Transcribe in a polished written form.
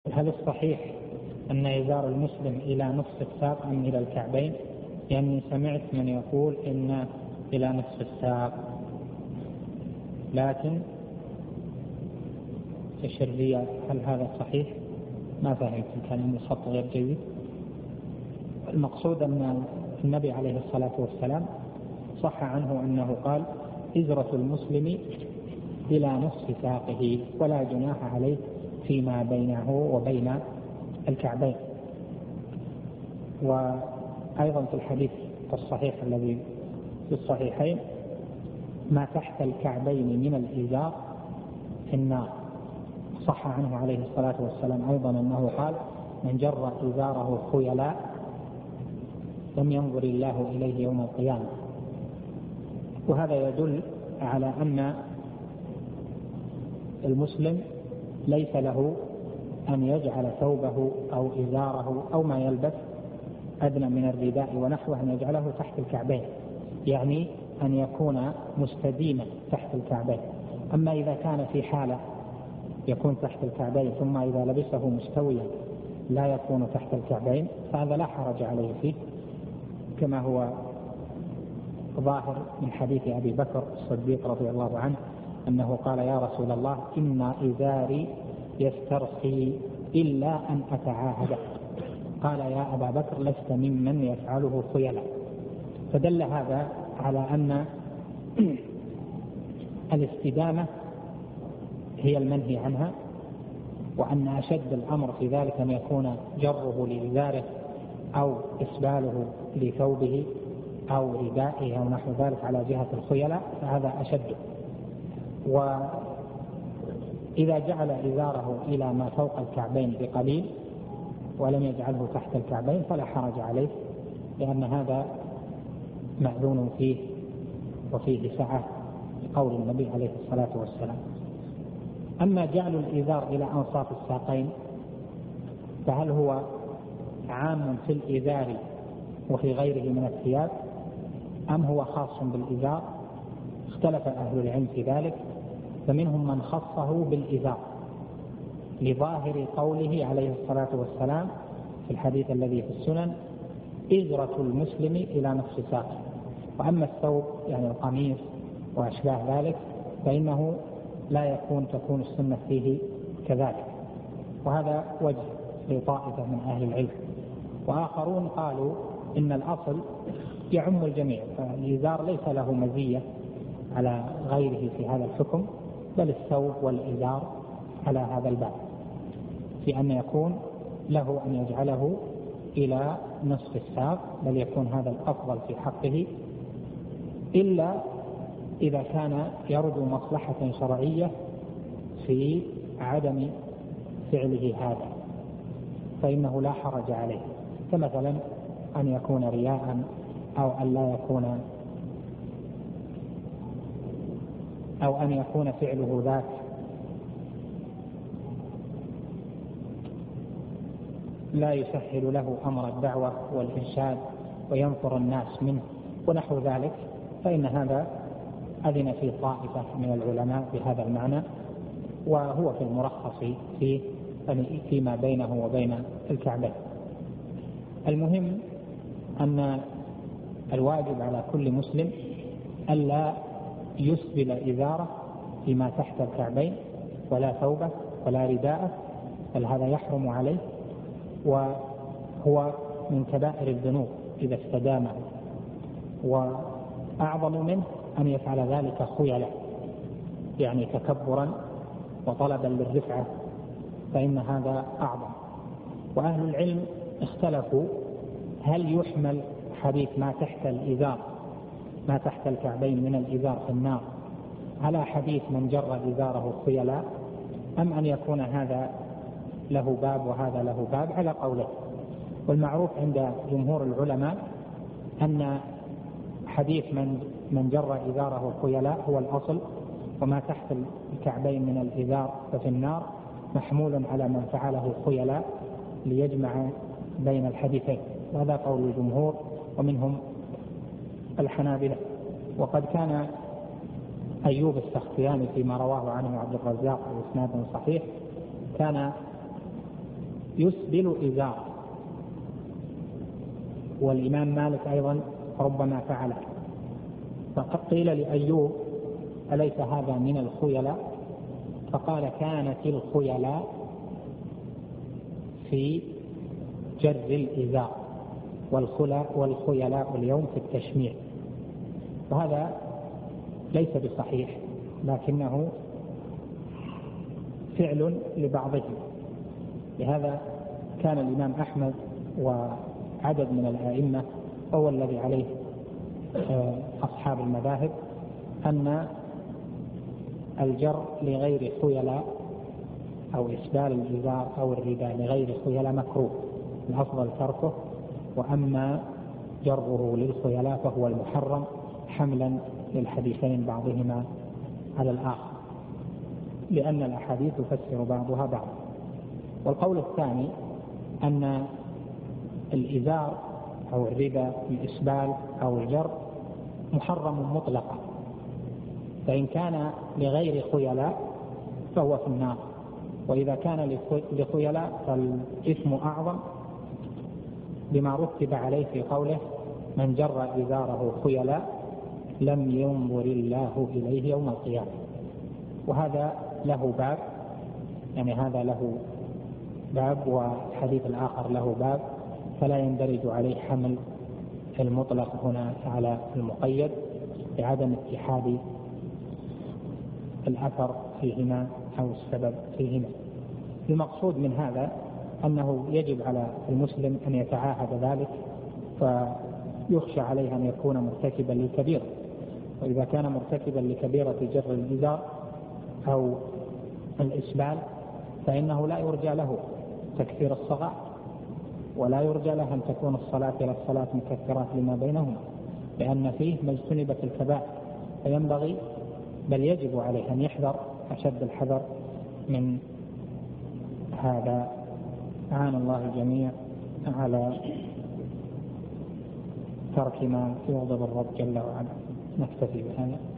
هل الصحيح أن إزار المسلم إلى نصف الساق أم إلى الكعبين؟ يعني سمعت من يقول إن إلى نصف الساق، لكن الشرعية هل هذا صحيح؟ ما فهمت، كان الخط غير جيد. المقصود أن النبي عليه الصلاة والسلام صح عنه أنه قال: إزرة المسلم إلى نصف ساقه ولا جناح عليه فيما بينه وبين الكعبين. وأيضا في الحديث الصحيح الذي في الصحيحين: ما تحت الكعبين من الإزار في النار. صح عنه عليه الصلاة والسلام أيضا أنه قال: من جر إزاره خيلاء لم ينظر الله إليه يوم القيامة. وهذا يدل على أن المسلم ليس له أن يجعل ثوبه أو إزاره أو ما يلبس أدنى من الرداء ونحوه أن يجعله تحت الكعبين، يعني أن يكون مستديما تحت الكعبين. أما إذا كان في حالة يكون تحت الكعبين ثم إذا لبسه مستويا لا يكون تحت الكعبين فهذا لا حرج عليه فيه، كما هو ظاهر من حديث أبي بكر الصديق رضي الله عنه أنه قال: يا رسول الله إن إزاري يسترخي إلا أن أتعاهد. قال: يا أبا بكر لست ممن يفعله خيلا. فدل هذا على أن الاستدامة هي المنهي عنها، وأن أشد الأمر في ذلك أن يكون جره لإزاره أو إسباله لثوبه أو ردائه أو نحو ذلك على جهة الخيلاء، فهذا أشد. وإذا جعل إزاره إلى ما فوق الكعبين بقليل ولم يجعله تحت الكعبين فلا حرج عليه، لأن هذا مأذون فيه وفيه سعة لقول النبي عليه الصلاة والسلام. أما جعل الإزار إلى أنصاف الساقين فهل هو عام في الإزار وفي غيره من الثياب أم هو خاص بالإزار؟ اختلف أهل العلم في ذلك، فمنهم من خصه بالإزار لظاهر قوله عليه الصلاة والسلام في الحديث الذي في السنن: إزرة المسلم إلى نصف ساقه. وأما الثوب يعني القميص وأشباه ذلك فإنه لا تكون السنة فيه كذلك. وهذا وجه لطائفة من أهل العلم. وآخرون قالوا إن الأصل يعم الجميع، فالإزار ليس له مزية على غيره في هذا الحكم، بل الثوب والإزار على هذا الباب، في أن يكون له أن يجعله إلى نصف الساق، بل يكون هذا الأفضل في حقه، إلا إذا كان يرجو مصلحة شرعية في عدم فعله هذا فإنه لا حرج عليه، كمثلا أن يكون رياء أو أن لا يكون، أو أن يكون فعله ذاك لا يسهل له أمر الدعوة والإرشاد وينفر الناس منه ونحو ذلك، فإن هذا أذن في طائفة من العلماء بهذا المعنى، وهو في المرخص فيما بينه وبين الكعبين. المهم أن الواجب على كل مسلم ألا يسبل إزاره فيما تحت الكعبين ولا ثوبه ولا رداءه، بل هذا يحرم عليه، وهو من كبائر الذنوب إذا استدامه. وأعظم منه أن يفعل ذلك خيلا، يعني تكبرا وطلبا للرفعة، فإن هذا أعظم. وأهل العلم اختلفوا هل يحمل حديث ما تحت الإزار، ما تحت الكعبين من الإزار في النار، على حديث من جر إزاره خيلاء، أم أن يكون هذا له باب وهذا له باب، على قوله. والمعروف عند جمهور العلماء أن حديث من جر إزاره خيلاء هو الأصل، وما تحت الكعبين من الإزار ففي النار محمول على من فعله خيلاء ليجمع بين الحديثين، وهذا قول الجمهور ومنهم الحنابلة. وقد كان أيوب السختياني فيما رواه عنه عبد الرزاق بإسناد صحيح كان يسبل إزاره، والإمام مالك أيضا ربما فعله. فقيل لأيوب أليس هذا من الخيلاء؟ فقال كانت الخيلاء في جر الإزار، والخيلاء اليوم في التشميع. وهذا ليس بصحيح، لكنه فعل لبعضهم. لهذا كان الإمام أحمد وعدد من الآئمة، هو الذي عليه أصحاب المذاهب، أن الجر لغير خيلاء أو إسبال الإزار أو الرداء لغير خيلاء مكروه، الأفضل تركه. وأما جره للخيلاء فهو المحرم، حملا للحديثين بعضهما على الآخر، لأن الأحاديث تفسر بعضها بعضا. والقول الثاني أن الإزار أو الرداء الإسبال أو الجر محرم مطلقا، فإن كان لغير خيلاء فهو في النار، وإذا كان لخيلاء فالإثم أعظم، بما رتب عليه في قوله من جر إزاره خيلاء لم ينظر الله إليه يوم القيامة. وهذا له باب، يعني هذا له باب والحديث الآخر له باب، فلا يندرج عليه حمل المطلق هنا على المقيد لعدم اتحاد الأثر فيهما أو السبب فيهما. المقصود من هذا أنه يجب على المسلم أن يتعاهد ذلك، فيخشى عليه أن يكون مرتكبا للكبيرة. وإذا كان مرتكبا لكبيرة جر الإزار أو الإسبال فإنه لا يرجى له تكفير الصغائر، ولا يرجى له أن تكون الصلاة إلى الصلاة مكفرات لما بينهما، لأن فيه ما اجتنبت الكبائر. فينبغي بل يجب عليه أن يحذر أشد الحذر من هذا. أعان الله الجميع على ترك ما يغضب الرب جل وعلا. نكتفي بهذا.